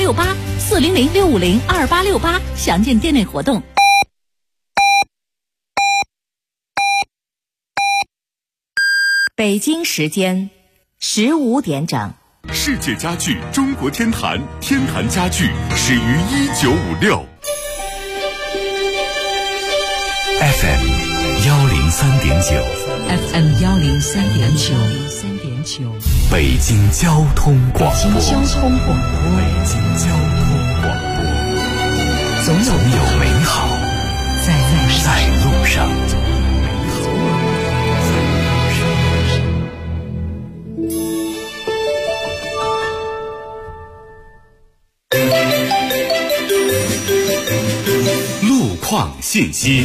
2868，400-650-2868，详见店内活动。北京时间15点整。 世界家具中国天坛，天坛家具始于1956。FM 103.9，FM 103.9， 北京交通广播， 北京交通广播，总有美好在路上。路况信息。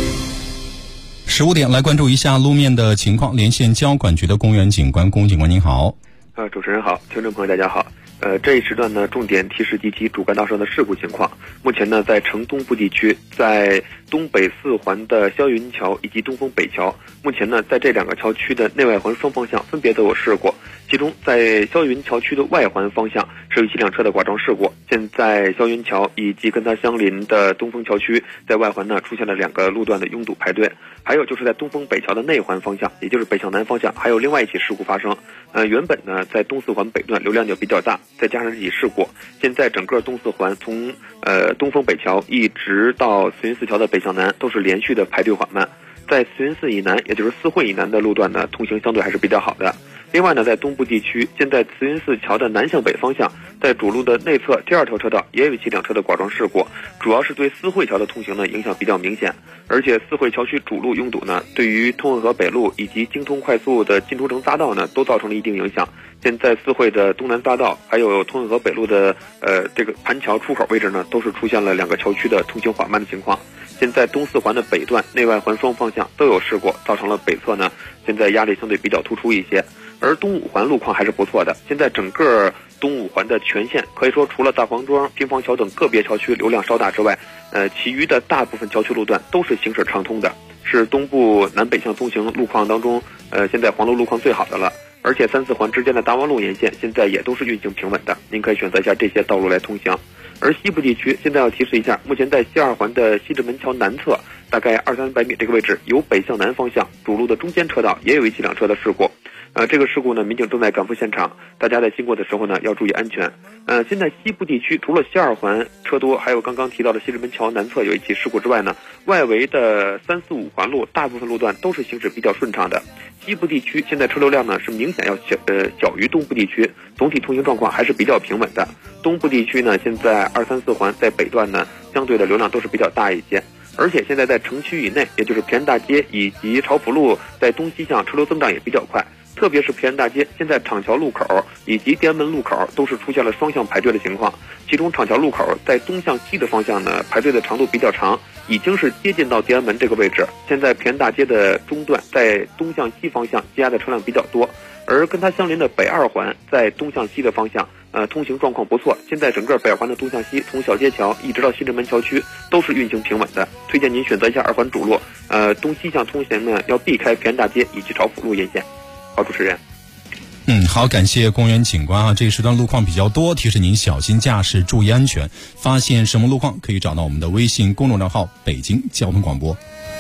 15点来关注一下路面的情况，连线交管局的公园警官，龚警官您好。 主持人好，听众朋友大家好。这一时段呢，重点提示及其主干道上的事故情况。目前呢，在城东部地区，在东北四环的霄云桥以及东风北桥，目前呢，在这两个桥区的内外环双方向分别都有事故。其中，在霄云桥区的外环方向是有一起辆车的剐撞事故。现在霄云桥以及跟它相邻的东风桥区，在外环呢出现了2个路段的拥堵排队。还有就是在东风北桥的内环方向，也就是北向南方向，还有另外一起事故发生。原本呢，在东四环北段流量就比较大，再加上这起事故，现在整个东四环从东风北桥一直到慈云寺桥的北向南都是连续的排队缓慢。在慈云寺以南，也就是四惠以南的路段呢，通行相对还是比较好的。另外呢，在东部地区，现在慈云寺桥的南向北方向，在主路的内侧第2条车道也有一起2车的剐撞事故，主要是对四惠桥的通行呢影响比较明显。而且四惠桥区主路拥堵呢，对于通惠河北路以及京通快速的进出城匝道呢，都造成了一定影响。现在四惠的东南匝道还有通惠河北路的这个盘桥出口位置呢，都是出现了2个桥区的通行缓慢的情况。现在东四环的北段内外环双方向都有事故，造成了北侧呢现在压力相对比较突出一些。而东五环路况还是不错的，现在整个东五环的全线可以说除了大黄庄、滨房桥等个别桥区流量稍大之外，其余的大部分桥区路段都是行驶畅通的，是东部南北向通行路况当中现在黄路路况最好的了。而且3、4环之间的大望路沿线现在也都是运行平稳的，您可以选择一下这些道路来通行。而西部地区现在要提示一下，目前在西2环的西直门桥南侧大概200-300米这个位置，由北向南方向主路的中间车道也有一起2车的事故。这个事故呢，民警正在赶赴现场，大家在经过的时候呢要注意安全。现在西部地区除了西2环车多，还有刚刚提到的西直门桥南侧有一起事故之外呢，外围的3、4、5环路大部分路段都是行驶比较顺畅的。西部地区现在车流量呢是明显要小于东部地区，总体通行状况还是比较平稳的。东部地区呢，现在2、3、4环在北段呢相对的流量都是比较大一些。而且现在在城区以内，也就是平安大街以及朝浦路在东西向车流增长也比较快，特别是平安大街，现在厂桥路口以及天安门路口都是出现了双向排队的情况。其中厂桥路口在东向西的方向呢，排队的长度比较长，已经是接近到天安门这个位置。现在平安大街的中段在东向西方向积压的车辆比较多，而跟它相邻的北2环在东向西的方向通行状况不错。现在整个北2环的东向西，从小街桥一直到西直门桥区都是运行平稳的。推荐您选择一下2环主路，东西向通行呢要避开平安大街以及朝浦路沿线。好，主持人。 好，感谢公园警官啊。这一时段路况比较多，提示您小心驾驶，注意安全。发现什么路况，可以找到我们的微信公众账号北京交通广播。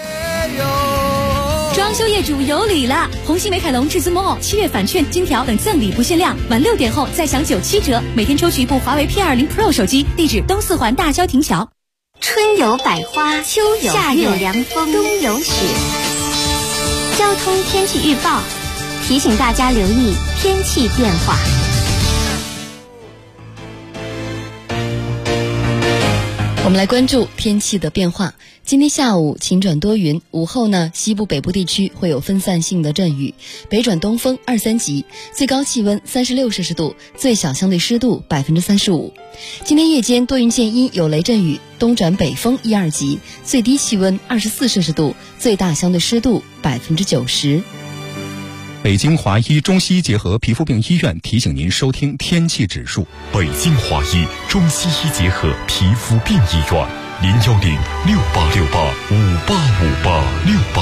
装修业主有礼了！红星美凯龙至尊 Mall7月返券、金条等赠礼不限量，晚6点后再享97折，每天抽取一部华为 P20 Pro 手机。地址东四环大郊亭桥。 春有百花，秋有夏有凉风，冬有雪。交通天气预报提醒大家留意天气变化。 我们来关注天气的变化。今天下午晴转多云，午后呢，西部北部地区会有分散性的阵雨，北转东风2、3级，最高气温36摄氏度，最小相对湿度35%。今天夜间多云见阴，有雷阵雨，东转北风1、2级，最低气温24摄氏度，最大相对湿度90%。 北京华医中西医结合皮肤病医院提醒您收听天气指数。 北京华医中西医结合皮肤病医院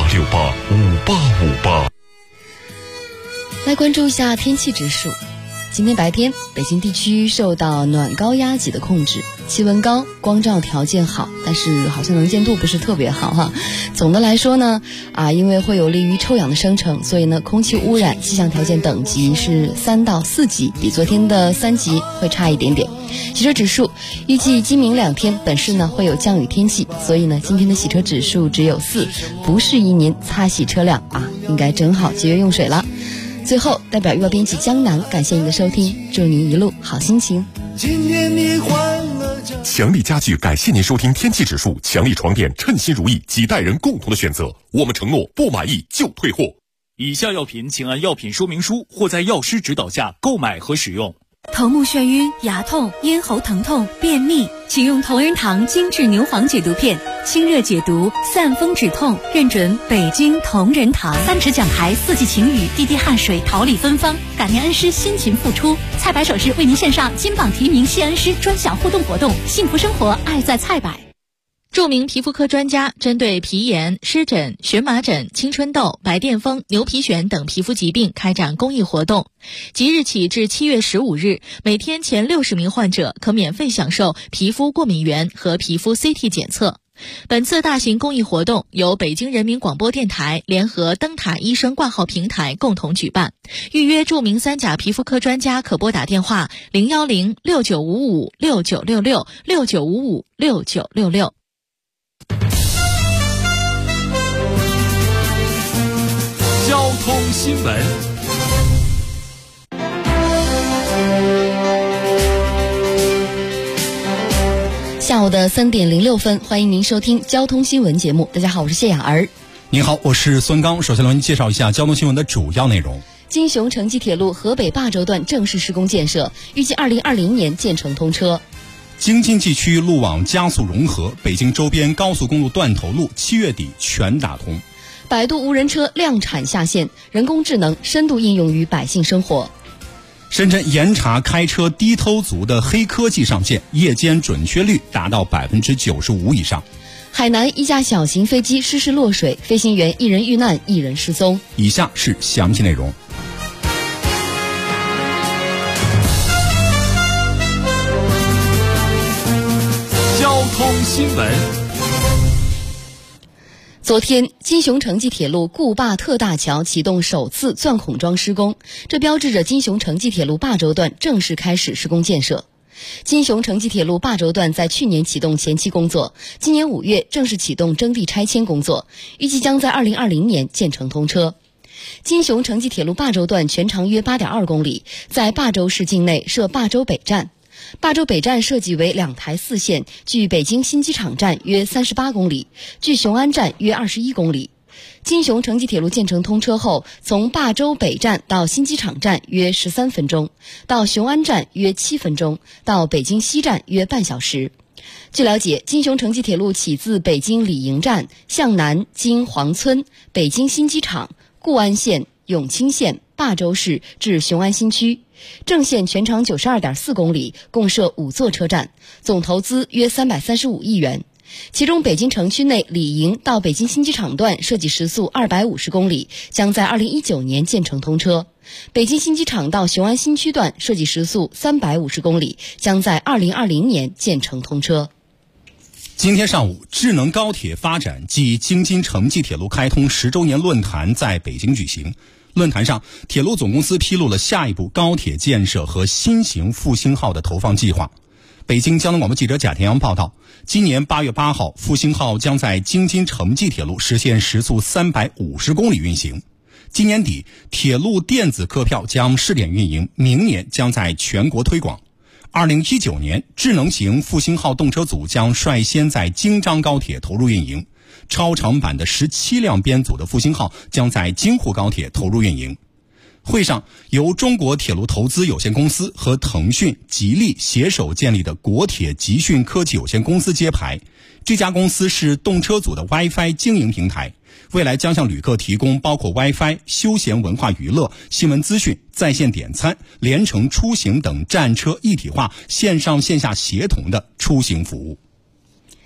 ，010-6868-5858，6868-5858。 来关注一下天气指数。 今天白天北京地区受到暖高压脊的控制，气温高，光照条件好，但是好像能见度不是特别好哈。总的来说呢，因为会有利于臭氧的生成，所以呢，空气污染气象条件等级是3到4级，比昨天的3级会差一点点。洗车指数预计今明2天本市呢会有降雨天气，所以呢今天的洗车指数只有4，不适宜您擦洗车辆应该正好节约用水了。最后，代表预报编辑江南感谢您的收听，祝您一路好心情。 强力家具感谢您收听天气指数，强力床垫称心如意，几代人共同的选择。我们承诺不满意就退货。 以下药品请按药品说明书或在药师指导下购买和使用。 头目眩晕、牙痛、咽喉疼痛、便秘，请用同仁堂精致牛黄解毒片，清热解毒，散风止痛，认准北京同仁堂。3尺讲台，4季晴雨，滴滴汗水，桃李芬芳，感念恩师辛勤付出。菜百首饰为您献上金榜题名谢恩师专享互动活动，幸福生活，爱在菜百。 著名皮肤科专家针对皮炎、湿疹、荨麻疹、青春痘、白癜风、牛皮癣等皮肤疾病开展公益活动。即日起至7月15日，每天前60名患者可免费享受皮肤过敏原和皮肤 CT 检测。本次大型公益活动由北京人民广播电台联合灯塔医生挂号平台共同举办。预约著名3甲皮肤科专家可拨打电话01069556966 69556966。 交通新闻。 下午的3点06分，欢迎您收听交通新闻节目。大家好，我是谢雅儿。 您好，我是孙刚。首先为您介绍一下交通新闻的主要内容。 京雄城际铁路河北霸州段正式施工建设，预计2020年建成通车。 京津冀区路网加速融合，北京周边高速公路断头路7月底全打通。 百度无人车量产下线，人工智能深度应用于百姓生活。 深圳严查开车低偷族的黑科技上线，夜间准确率达到95%以上。 海南一架小型飞机失事落水，飞行员1人遇难，1人失踪。 以下是详细内容。 交通新闻。 昨天，京雄城际铁路固坝特大桥启动首次钻孔桩施工，这标志着京雄城际铁路霸州段正式开始施工建设。京雄城际铁路霸州段在去年启动前期工作，今年5月正式启动征地拆迁工作，预计将在2020年建成通车。京雄城际铁路霸州段全长约8.2公里，在霸州市境内设霸州北站。霸州北站设计为2台4线，距北京新机场站约38公里，距雄安站约21公里。京雄城际铁路建成通车后，从霸州北站到新机场站约13分钟，到雄安站约7分钟，到北京西站约半小时。据了解，京雄城际铁路起自北京李营站，向南经黄村、北京新机场、固安县、永清县、霸州市至雄安新区。正线全长92.4公里，共设5座车站，总投资约335亿元。其中北京城区内李营到北京新机场段设计时速250公里，将在2019年建成通车。北京新机场到雄安新区段设计时速350公里，将在2020年建成通车。 今天上午，智能高铁发展暨京津城际铁路开通10周年论坛在北京举行。论坛上，铁路总公司披露了下一步高铁建设和新型复兴号的投放计划。北京交通广播记者贾田阳报道，今年8月8号，复兴号将在京津城际铁路实现时速350公里运行。今年底，铁路电子客票将试点运营，明年将在全国推广。2019年，智能型复兴号动车组将率先在京张高铁投入运营。超长版的17辆编组的复兴号将在京沪高铁投入运营。会上，由中国铁路投资有限公司和腾讯、吉利携手建立的国铁集讯科技有限公司揭牌。这家公司是动车组的 WiFi 经营平台，未来将向旅客提供包括 WiFi、休闲文化娱乐、新闻资讯、在线点餐、联程出行等战车一体化、线上线下协同的出行服务。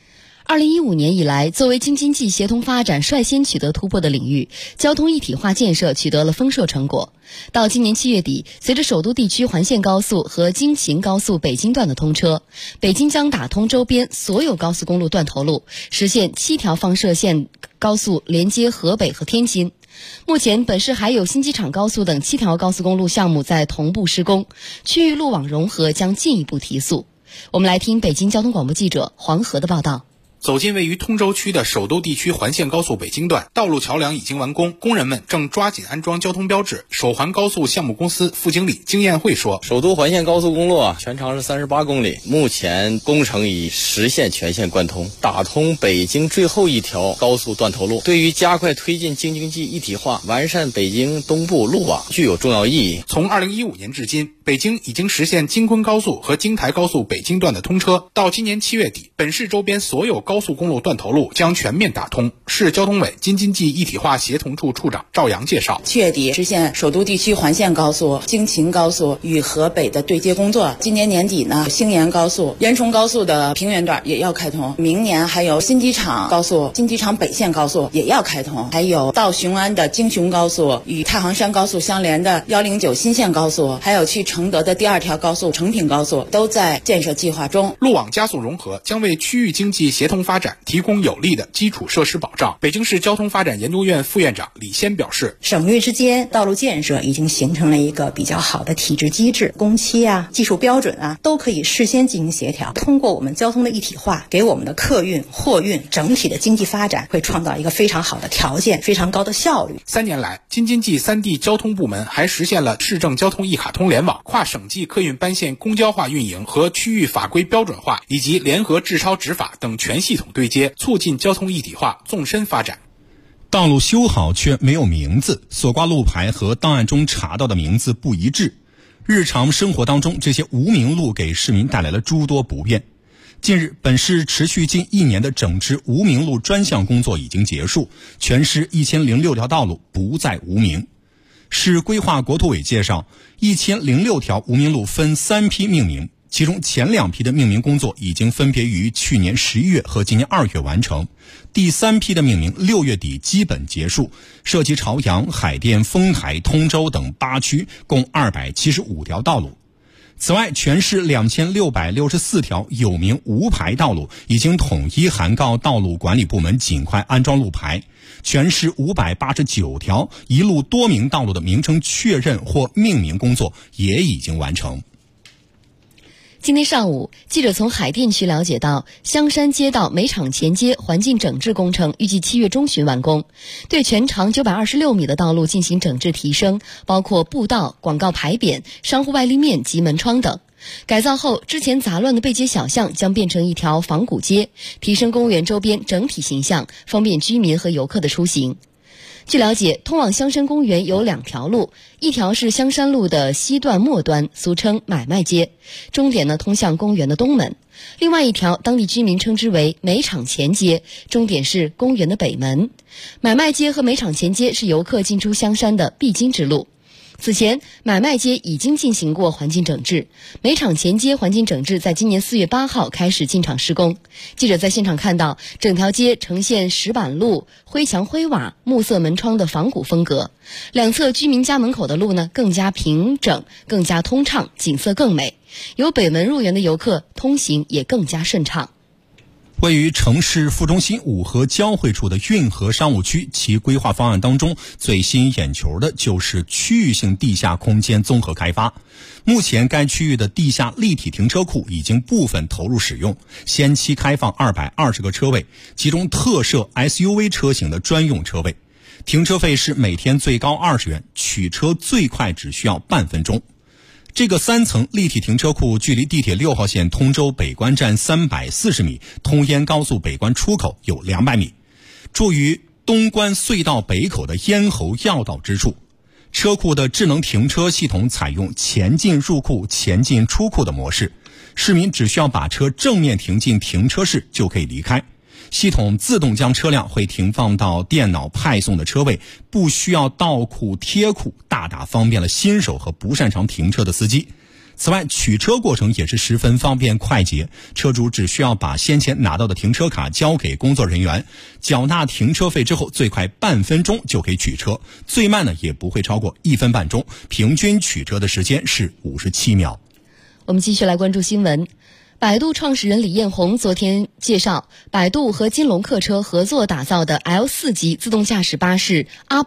2015年以来，作为京津冀协同发展率先取得突破的领域，交通一体化建设取得了丰硕成果。到今年7月底，随着首都地区环线高速和京秦高速北京段的通车，北京将打通周边所有高速公路断头路，实现7条放射线高速连接河北和天津。目前，本市还有新机场高速等7条高速公路项目在同步施工，区域路网融合将进一步提速。我们来听北京交通广播记者黄河的报道。 走进位于通州区的首都地区环线高速北京段，道路桥梁已经完工，工人们正抓紧安装交通标志。首环高速项目公司副经理经验会说， 首都环线高速公路全长是38公里，目前工程已实现全线贯通，打通北京最后一条高速断头路，对于加快推进京津冀一体化、完善北京东部路网具有重要意义。 从2015年至今，北京已经实现京昆高速和京台高速北京段的通车，到今年7月底，本市周边所有高速公路断头路将全面打通。市交通委京津冀一体化协同处处长赵阳介绍， 7月底实现首都地区环线高速、京秦高速与河北的对接工作。今年年底呢，兴延高速、延崇高速的平原段也要开通。明年还有新机场高速、新机场北线高速也要开通，还有到雄安的京雄高速与太行山高速相连的109新线高速，还有去承德的第2条高速成品高速都在建设计划中。 路网加速融合将为区域经济协同发展提供有力的基础设施保障。北京市交通发展研究院副院长李先表示， 省域之间道路建设已经形成了一个比较好的体制机制，工期技术标准都可以事先进行协调。通过我们交通的一体化，给我们的客运、货运整体的经济发展会创造一个非常好的条件，非常高的效率。 3年来，京津冀3地交通部门还实现了市政交通一卡通联网、跨省际客运班线公交化运营和区域法规标准化，以及联合治超执法等全系统对接，促进交通一体化纵深发展。 道路修好却没有名字，所挂路牌和档案中查到的名字不一致。日常生活当中，这些无名路给市民带来了诸多不便。近日，本市持续近1年的整治无名路专项工作已经结束，全市1006条道路不再无名。市规划国土委介绍，1006条无名路分3批命名，其中前2批的命名工作已经分别于去年11月和今年2月完成，第3批的命名6月底基本结束，涉及朝阳、海淀、丰台、通州等8区，共275条道路。此外，全市2664条有名无牌道路已经统一函告道路管理部门尽快安装路牌，全市589条一路多名道路的名称确认或命名工作也已经完成。 今天上午，记者从海淀区了解到，香山街道煤厂前街环境整治工程预计7月中旬完工，对全长926米的道路进行整治提升，包括步道、广告牌匾、商户外立面及门窗等。改造后，之前杂乱的背街小巷将变成一条仿古街，提升公园周边整体形象，方便居民和游客的出行。据了解，通往香山公园有2条路，一条是香山路的西段末端，俗称买卖街，终点通向公园的东门；另外一条当地居民称之为煤厂前街，终点是公园的北门。买卖街和煤厂前街是游客进出香山的必经之路。此前，买卖街已经进行过环境整治，煤厂前街环境整治在今年4月8号开始进场施工。记者在现场看到，整条街呈现石板路、灰墙灰瓦、木色门窗的仿古风格，两侧居民家门口的路更加平整、更加通畅，景色更美。由北门入园的游客通行也更加顺畅。 位于城市副中心五河交汇处的运河商务区，其规划方案当中最吸引眼球的就是区域性地下空间综合开发。目前该区域的地下立体停车库已经部分投入使用，先期开放220个车位，其中特设 SUV 车型的专用车位，停车费是每天最高20元，取车最快只需要半分钟。这个3层立体停车库距离地铁6号线通州北关站340米，通燕高速北关出口有200米，处于东关隧道北口的咽喉要道之处。车库的智能停车系统采用前进入库、前进出库的模式，市民只需要把车正面停进停车室就可以离开。系统自动将车辆会停放到电脑派送的车位，不需要倒库贴库，大大方便了新手和不擅长停车的司机。 此外，取车过程也是十分方便快捷，车主只需要把先前拿到的停车卡交给工作人员，缴纳停车费之后，最快半分钟就可以取车，最慢呢也不会超过1分半钟，平均取车的时间是57秒。 我们继续来关注新闻。百度创始人李彦宏昨天介绍，百度和金龙客车合作打造的 L4 级自动驾驶巴士阿